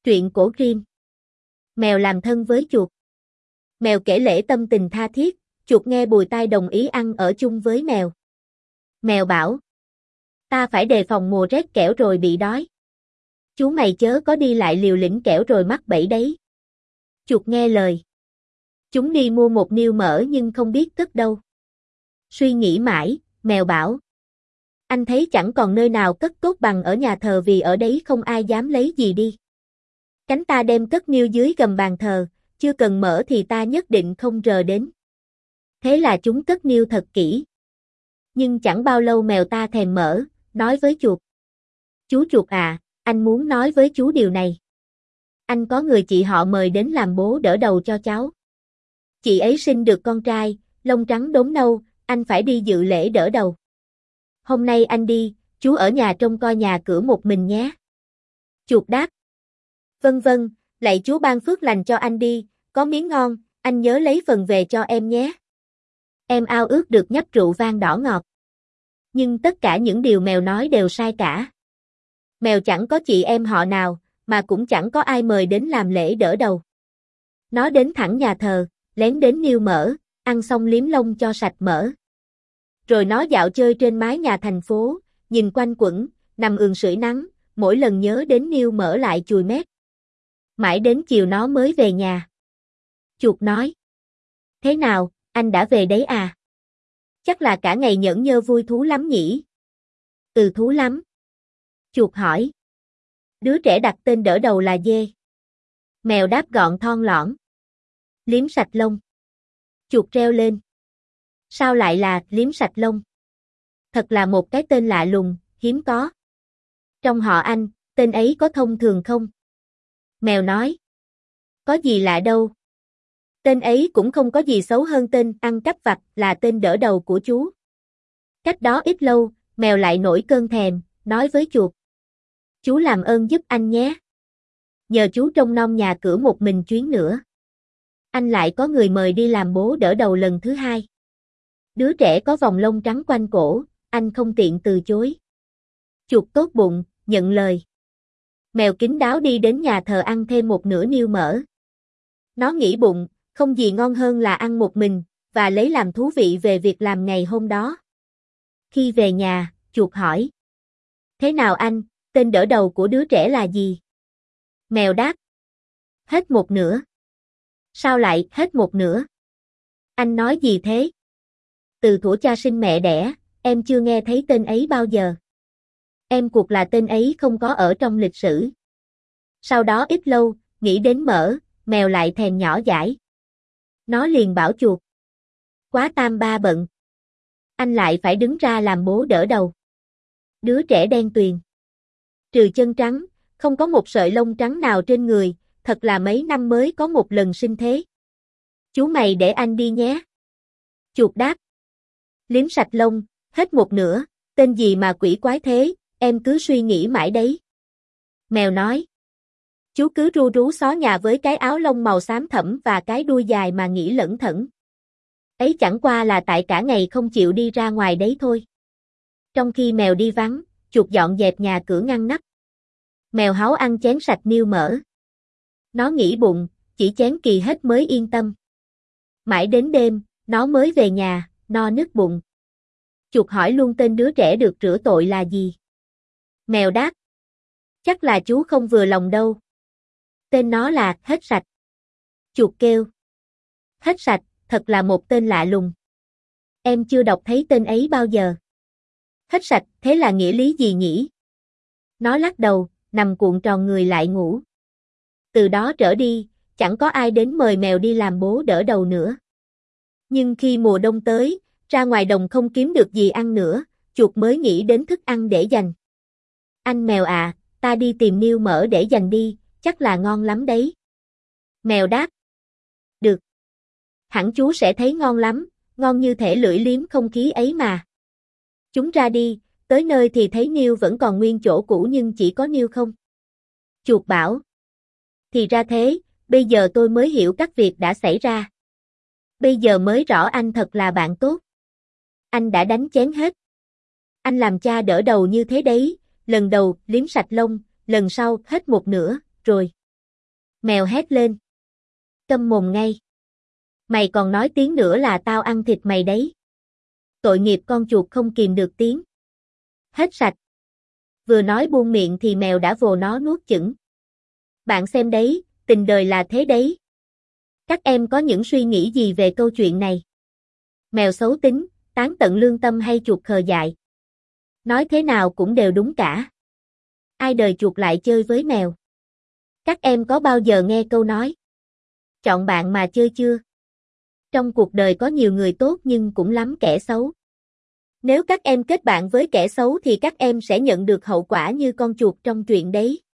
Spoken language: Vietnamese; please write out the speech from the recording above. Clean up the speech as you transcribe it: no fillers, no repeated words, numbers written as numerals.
Truyện cổ Grimm. Mèo làm thân với chuột. Mèo kể lể tâm tình tha thiết, chuột nghe bùi tai đồng ý ăn ở chung với mèo. Mèo bảo: ta phải đề phòng mùa rét kẻo rồi bị đói. Chú mày chớ có đi lại liều lĩnh kẻo rồi mắc bẫy đấy. Chuột nghe lời. Chúng đi mua một niêu mỡ nhưng không biết cất đâu. Suy nghĩ mãi, mèo bảo: anh thấy chẳng còn nơi nào cất tốt bằng ở nhà thờ vì ở đấy không ai dám lấy gì đi. Cánh ta đem cất niêu dưới gầm bàn thờ, chưa cần mỡ thì ta nhất định không rờ đến. Thế là chúng cất niêu thật kỹ. Nhưng chẳng bao lâu mèo ta thèm mỡ, nói với chuột: chú chuột à, anh muốn nói với chú điều này. Anh có người chị họ mời đến làm bố đỡ đầu cho cháu. Chị ấy sinh được con trai, lông trắng đốm nâu, anh phải đi dự lễ đỡ đầu. Hôm nay anh đi, chú ở nhà trông coi nhà cửa một mình nhé. Chuột đáp: vâng vâng, lạy chú ban phước lành cho anh đi, có miếng ngon, anh nhớ lấy phần về cho em nhé. Em ao ước được nhấp rượu vang đỏ ngọt. Nhưng tất cả những điều mèo nói đều sai cả. Mèo chẳng có chị em họ nào, mà cũng chẳng có ai mời đến làm lễ đỡ đầu. Nó đến thẳng nhà thờ, lén đến niêu mỡ, ăn xong liếm lông cho sạch mỡ. Rồi nó dạo chơi trên mái nhà thành phố, nhìn quanh quẩn, nằm ườn sưởi nắng, mỗi lần nhớ đến niêu mỡ lại chùi mép. Mãi đến chiều nó mới về nhà. Chuột nói: thế nào, anh đã về đấy à? Chắc là cả ngày nhởn nhơ vui thú lắm nhỉ? Ừ, thú lắm. Chuột hỏi: đứa trẻ đặt tên đỡ đầu là Dê. Mèo đáp gọn thon lõn: liếm sạch lông. Chuột reo lên: sao lại là liếm sạch lông? Thật là một cái tên lạ lùng, hiếm có. Trong họ anh, tên ấy có thông thường không? Mèo nói: có gì lạ đâu. Tên ấy cũng không có gì xấu hơn tên ăn cắp vặt là tên đỡ đầu của chú. Cách đó ít lâu, mèo lại nổi cơn thèm, nói với chuột: chú làm ơn giúp anh nhé. Nhờ chú trông nom nhà cửa một mình chuyến nữa. Anh lại có người mời đi làm bố đỡ đầu lần thứ hai. Đứa trẻ có vòng lông trắng quanh cổ, anh không tiện từ chối. Chuột tốt bụng, nhận lời. Mèo kín đáo đi đến nhà thờ ăn thêm một nửa niêu mỡ. Nó nghĩ bụng, không gì ngon hơn là ăn một mình, và lấy làm thú vị về việc làm ngày hôm đó. Khi về nhà, chuột hỏi: thế nào anh, tên đỡ đầu của đứa trẻ là gì? Mèo đáp: hết một nửa. Sao lại hết một nửa? Anh nói gì thế? Từ thuở cha sinh mẹ đẻ, em chưa nghe thấy tên ấy bao giờ. Em cuộc là tên ấy không có ở trong lịch sử. Sau đó ít lâu, nghĩ đến mỡ, mèo lại thèm nhỏ dãi. Nó liền bảo chuột: quá tam ba bận. Anh lại phải đứng ra làm bố đỡ đầu. Đứa trẻ đen tuyền. Trừ chân trắng, không có một sợi lông trắng nào trên người, thật là mấy năm mới có một lần sinh thế. Chú mày để anh đi nhé. Chuột đáp: liếm sạch lông, hết một nửa, tên gì mà quỷ quái thế, em cứ suy nghĩ mãi đấy. Mèo nói: chú cứ ru rú xó nhà với cái áo lông màu xám thẫm và cái đuôi dài mà nghĩ lẩn thẩn. Ấy chẳng qua là tại cả ngày không chịu đi ra ngoài đấy thôi. Trong khi mèo đi vắng, chuột dọn dẹp nhà cửa ngăn nắp. Mèo háu ăn chén sạch niêu mỡ. Nó nghĩ bụng, chỉ chén kỳ hết mới yên tâm. Mãi đến đêm, nó mới về nhà, no nức bụng. Chuột hỏi luôn tên đứa trẻ được rửa tội là gì. Mèo đáp: chắc là chú không vừa lòng đâu. Tên nó là Hết Sạch. Chuột kêu: Hết Sạch, thật là một tên lạ lùng. Em chưa đọc thấy tên ấy bao giờ. Hết sạch, thế là nghĩa lý gì nhỉ? Nó lắc đầu, nằm cuộn tròn người lại ngủ. Từ đó trở đi, chẳng có ai đến mời mèo đi làm bố đỡ đầu nữa. Nhưng khi mùa đông tới, ra ngoài đồng không kiếm được gì ăn nữa, chuột mới nghĩ đến thức ăn để dành. Anh mèo à, ta đi tìm niêu mỡ để dành đi, chắc là ngon lắm đấy. Mèo đáp: được. Hẳn chú sẽ thấy ngon lắm, ngon như thể lưỡi liếm không khí ấy mà. Chúng ra đi, tới nơi thì thấy niêu vẫn còn nguyên chỗ cũ nhưng chỉ có niêu không. Chuột bảo: thì ra thế, bây giờ tôi mới hiểu các việc đã xảy ra. Bây giờ mới rõ anh thật là bạn tốt. Anh đã đánh chén hết. Anh làm cha đỡ đầu như thế đấy, lần đầu liếm sạch lông, lần sau hết một nửa, rồi Mèo hét lên. Câm mồm ngay. Mày còn nói tiếng nữa là tao ăn thịt mày đấy. Tội nghiệp con chuột không kìm được tiếng. Hết sạch. Vừa nói buông miệng thì mèo đã vồ nó nuốt chửng. Bạn xem đấy, tình đời là thế đấy. Các em có những suy nghĩ gì về câu chuyện này? Mèo xấu tính, tán tận lương tâm hay chuột khờ dại? Nói thế nào cũng đều đúng cả. Ai đời chuột lại chơi với mèo? Các em có bao giờ nghe câu nói chọn bạn mà chơi chưa? Trong cuộc đời có nhiều người tốt nhưng cũng lắm kẻ xấu. Nếu các em kết bạn với kẻ xấu thì các em sẽ nhận được hậu quả như con chuột trong truyện đấy.